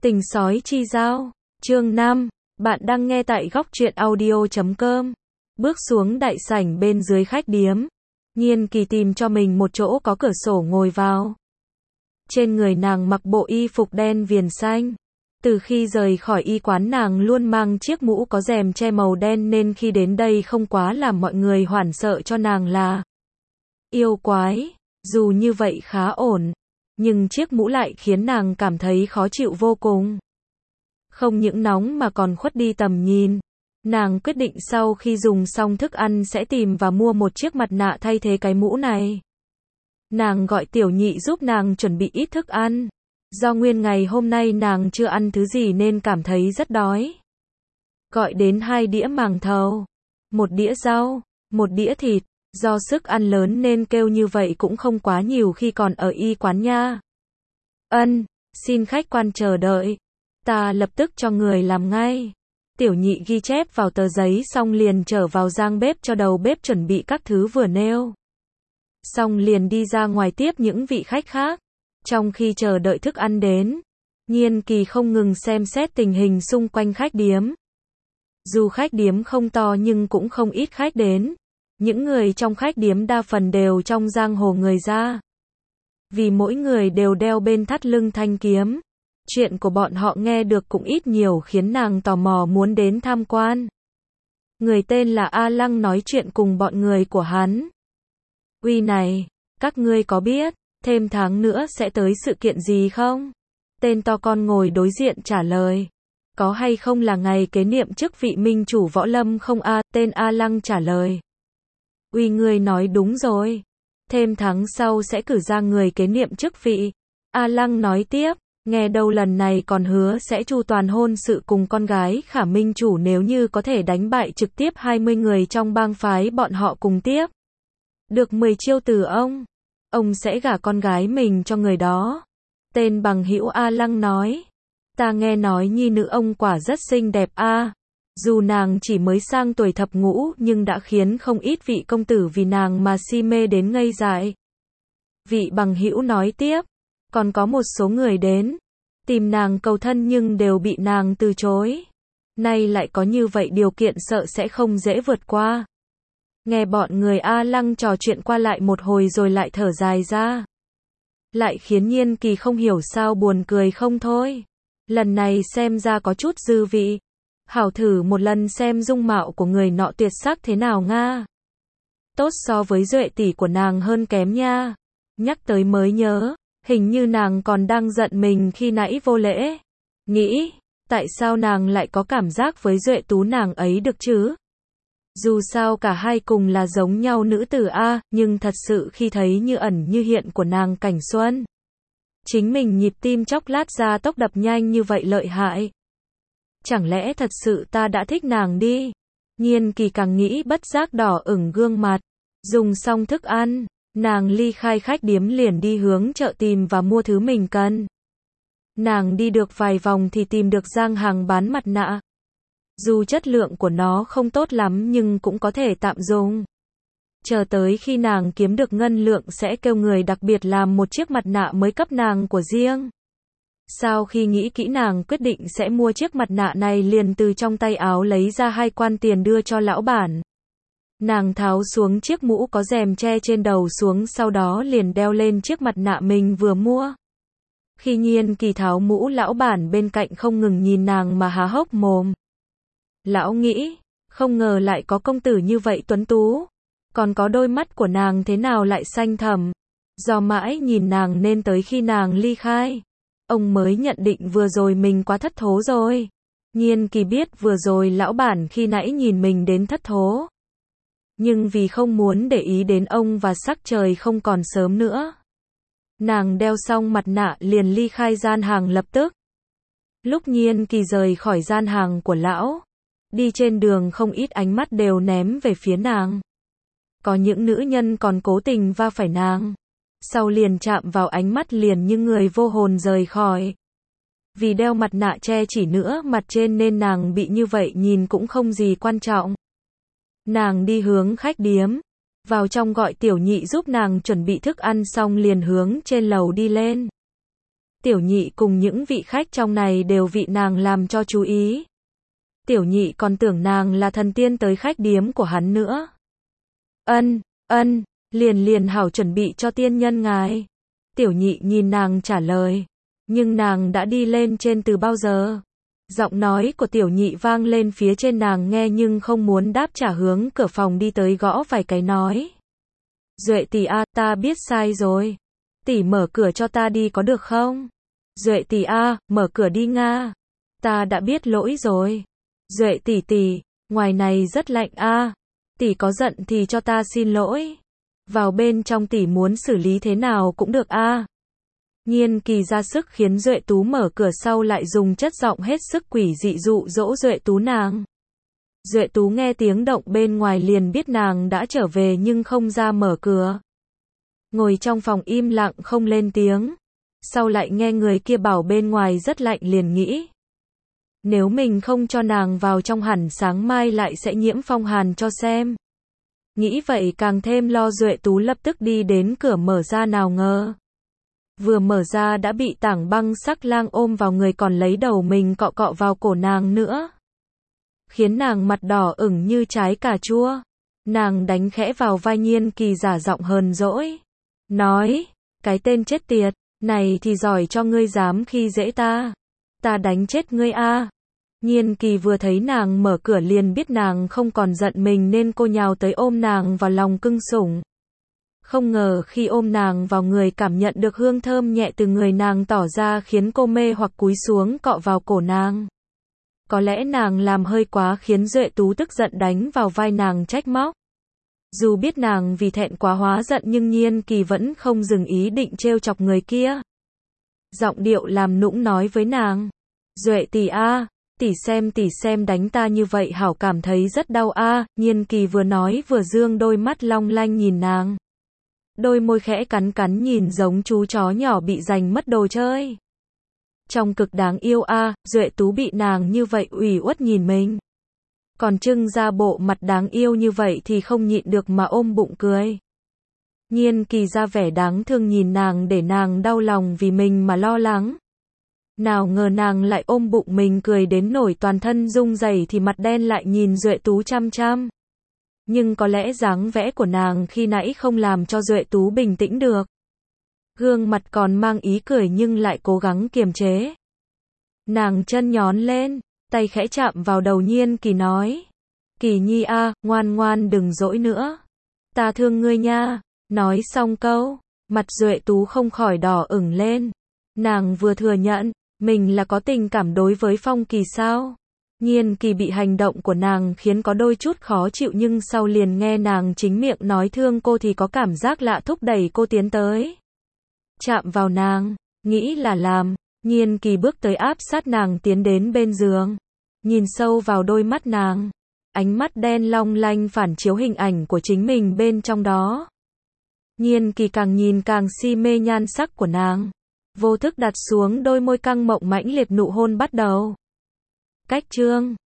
Tình sói chi giao, chương 5, bạn đang nghe tại góc truyện audio.com. Bước xuống đại sảnh bên dưới khách điếm, Nhiên Kỳ tìm cho mình một chỗ có cửa sổ ngồi vào. Trên người nàng mặc bộ y phục đen viền xanh. Từ khi rời khỏi y quán nàng luôn mang chiếc mũ có rèm che màu đen nên khi đến đây không quá làm mọi người hoảng sợ cho nàng là yêu quái, dù như vậy khá ổn. Nhưng chiếc mũ lại khiến nàng cảm thấy khó chịu vô cùng. Không những nóng mà còn khuất đi tầm nhìn. Nàng quyết định sau khi dùng xong thức ăn sẽ tìm và mua một chiếc mặt nạ thay thế cái mũ này. Nàng gọi Tiểu Nhị giúp nàng chuẩn bị ít thức ăn. Do nguyên ngày hôm nay nàng chưa ăn thứ gì nên cảm thấy rất đói. Gọi đến 2 đĩa màng thầu, 1 đĩa rau, 1 đĩa thịt. Do sức ăn lớn nên kêu như vậy cũng không quá nhiều khi còn ở y quán nha. Xin khách quan chờ đợi. Ta lập tức cho người làm ngay. Tiểu Nhị ghi chép vào tờ giấy xong liền trở vào giang bếp cho đầu bếp chuẩn bị các thứ vừa nêu. Xong liền đi ra ngoài tiếp những vị khách khác. Trong khi chờ đợi thức ăn đến, Nhiên Kỳ không ngừng xem xét tình hình xung quanh khách điếm. Dù khách điếm không to nhưng cũng không ít khách đến. Những người trong khách điếm đa phần đều trong giang hồ người ra. Vì mỗi người đều đeo bên thắt lưng thanh kiếm. Chuyện của bọn họ nghe được cũng ít nhiều khiến nàng tò mò muốn đến tham quan. Người tên là A Lăng nói chuyện cùng bọn người của hắn. Uy này, các ngươi có biết, thêm tháng nữa sẽ tới sự kiện gì không? Tên to con ngồi đối diện trả lời. Có hay không là ngày kế nhiệm chức vị minh chủ võ lâm không a? Tên A Lăng trả lời. Uy ngươi nói đúng rồi. Thêm tháng sau sẽ cử ra người kế nhiệm chức vị. A Lăng nói tiếp, nghe đâu lần này còn hứa sẽ chu toàn hôn sự cùng con gái Khả minh chủ nếu như có thể đánh bại trực tiếp 20 người trong bang phái bọn họ cùng tiếp. Được 10 chiêu từ ông sẽ gả con gái mình cho người đó. Tên bằng hữu A Lăng nói, ta nghe nói nhi nữ ông quả rất xinh đẹp a. Dù nàng chỉ mới sang tuổi thập ngũ nhưng đã khiến không ít vị công tử vì nàng mà si mê đến ngây dại. Vị bằng hữu nói tiếp, còn có một số người đến tìm nàng cầu thân nhưng đều bị nàng từ chối. Nay lại có như vậy điều kiện sợ sẽ không dễ vượt qua. Nghe bọn người A Lăng trò chuyện qua lại một hồi rồi lại thở dài ra. Lại khiến Nhiên Kỳ không hiểu sao buồn cười không thôi. Lần này xem ra có chút dư vị. Hảo thử một lần xem dung mạo của người nọ tuyệt sắc thế nào nga. Tốt so với Duệ tỷ của nàng hơn kém nha. Nhắc tới mới nhớ, hình như nàng còn đang giận mình khi nãy vô lễ. Nghĩ, tại sao nàng lại có cảm giác với Duệ tú nàng ấy được chứ? Dù sao cả hai cùng là giống nhau nữ tử a, nhưng thật sự khi thấy như ẩn như hiện của nàng Cảnh Xuân. Chính mình nhịp tim chốc lát ra tốc đập nhanh như vậy lợi hại. Chẳng lẽ thật sự ta đã thích nàng đi? Nhiên Kỳ càng nghĩ bất giác đỏ ửng gương mặt. Dùng xong thức ăn, nàng ly khai khách điếm liền đi hướng chợ tìm và mua thứ mình cần. Nàng đi được vài vòng thì tìm được giang hàng bán mặt nạ. Dù chất lượng của nó không tốt lắm nhưng cũng có thể tạm dùng. Chờ tới khi nàng kiếm được ngân lượng sẽ kêu người đặc biệt làm một chiếc mặt nạ mới cấp nàng của riêng. Sau khi nghĩ kỹ nàng quyết định sẽ mua chiếc mặt nạ này liền từ trong tay áo lấy ra 2 quan tiền đưa cho lão bản. Nàng tháo xuống chiếc mũ có rèm che trên đầu xuống sau đó liền đeo lên chiếc mặt nạ mình vừa mua. Khi Nhiên Kỳ tháo mũ lão bản bên cạnh không ngừng nhìn nàng mà há hốc mồm. Lão nghĩ, không ngờ lại có công tử như vậy tuấn tú. Còn có đôi mắt của nàng thế nào lại xanh thẳm. Do mãi nhìn nàng nên tới khi nàng ly khai, ông mới nhận định vừa rồi mình quá thất thố rồi. Nhiên Kỳ biết vừa rồi lão bản khi nãy nhìn mình đến thất thố. Nhưng vì không muốn để ý đến ông và sắc trời không còn sớm nữa. Nàng đeo xong mặt nạ liền ly khai gian hàng lập tức. Lúc Nhiên Kỳ rời khỏi gian hàng của lão, đi trên đường không ít ánh mắt đều ném về phía nàng. Có những nữ nhân còn cố tình va phải nàng. Sau liền chạm vào ánh mắt liền như người vô hồn rời khỏi. Vì đeo mặt nạ che chỉ nửa mặt trên nên nàng bị như vậy nhìn cũng không gì quan trọng. Nàng đi hướng khách điếm. Vào trong gọi Tiểu Nhị giúp nàng chuẩn bị thức ăn xong liền hướng trên lầu đi lên. Tiểu nhị cùng những vị khách trong này đều bị nàng làm cho chú ý. Tiểu nhị còn tưởng nàng là thần tiên tới khách điếm của hắn nữa. Ân, liền hảo chuẩn bị cho tiên nhân ngài. Tiểu nhị nhìn nàng trả lời. Nhưng nàng đã đi lên trên từ bao giờ? Giọng nói của tiểu nhị vang lên phía trên, nàng nghe nhưng không muốn đáp, trả hướng cửa phòng đi tới gõ vài cái nói. Duệ tỷ a, ta biết sai rồi. Tỷ mở cửa cho ta đi có được không? Duệ tỷ a, mở cửa đi nga. Ta đã biết lỗi rồi. Duệ tỷ, ngoài này rất lạnh a. Tỷ có giận thì cho ta xin lỗi. Vào bên trong tỷ muốn xử lý thế nào cũng được a. Nhiên Kỳ ra sức khiến Duệ Tú mở cửa, sau lại dùng chất giọng hết sức quỷ dị dụ dỗ Duệ Tú nàng. Duệ Tú nghe tiếng động bên ngoài liền biết nàng đã trở về nhưng không ra mở cửa. Ngồi trong phòng im lặng không lên tiếng. Sau lại nghe người kia bảo bên ngoài rất lạnh liền nghĩ. Nếu mình không cho nàng vào trong hẳn sáng mai lại sẽ nhiễm phong hàn cho xem. Nghĩ vậy càng thêm lo, Duệ Tú lập tức đi đến cửa mở ra, nào ngờ. Vừa mở ra đã bị Tảng Băng Sắc Lang ôm vào người, còn lấy đầu mình cọ cọ vào cổ nàng nữa. Khiến nàng mặt đỏ ửng như trái cà chua. Nàng đánh khẽ vào vai Nhiên Kỳ, giả giọng hờn dỗi. Nói, cái tên chết tiệt, này thì giỏi cho ngươi dám khi dễ ta. Ta đánh chết ngươi a. Nhiên Kỳ vừa thấy nàng mở cửa liền biết nàng không còn giận mình nên cô nhào tới ôm nàng vào lòng cưng sủng. Không ngờ khi ôm nàng vào người cảm nhận được hương thơm nhẹ từ người nàng tỏ ra khiến cô mê hoặc cúi xuống cọ vào cổ nàng. Có lẽ nàng làm hơi quá khiến Duệ Tú tức giận đánh vào vai nàng trách móc. Dù biết nàng vì thẹn quá hóa giận nhưng Nhiên Kỳ vẫn không dừng ý định trêu chọc người kia. Giọng điệu làm nũng nói với nàng. Duệ tỷ a, tỷ xem đánh ta như vậy hảo cảm thấy rất đau a. Nhiên Kỳ vừa nói vừa dương đôi mắt long lanh nhìn nàng. Đôi môi khẽ cắn nhìn giống chú chó nhỏ bị giành mất đồ chơi. Trong cực đáng yêu a. Duệ Tú bị nàng như vậy ủy uất nhìn mình. Còn trưng ra bộ mặt đáng yêu như vậy thì không nhịn được mà ôm bụng cười. Nhiên Kỳ ra vẻ đáng thương nhìn nàng để nàng đau lòng vì mình mà lo lắng. Nào ngờ nàng lại ôm bụng mình cười đến nổi toàn thân rung rẩy thì mặt đen lại nhìn Duệ Tú chăm chăm. Nhưng có lẽ dáng vẻ của nàng khi nãy không làm cho Duệ Tú bình tĩnh được. Gương mặt còn mang ý cười nhưng lại cố gắng kiềm chế. Nàng chân nhón lên, tay khẽ chạm vào đầu Nhiên Kỳ nói. Kỳ nhi a, ngoan đừng dỗi nữa. Ta thương ngươi nha. Nói xong câu, mặt Duệ Tú không khỏi đỏ ửng lên. Nàng vừa thừa nhận, mình là có tình cảm đối với Phong Kỳ sao? Nhiên Kỳ bị hành động của nàng khiến có đôi chút khó chịu nhưng sau liền nghe nàng chính miệng nói thương cô thì có cảm giác lạ thúc đẩy cô tiến tới. Chạm vào nàng, nghĩ là làm, Nhiên Kỳ bước tới áp sát nàng tiến đến bên giường. Nhìn sâu vào đôi mắt nàng, ánh mắt đen long lanh phản chiếu hình ảnh của chính mình bên trong đó. Nhiên Kỳ càng nhìn càng si mê nhan sắc của nàng. Vô thức đặt xuống đôi môi căng mộng mãnh liệt, nụ hôn bắt đầu. Cách chương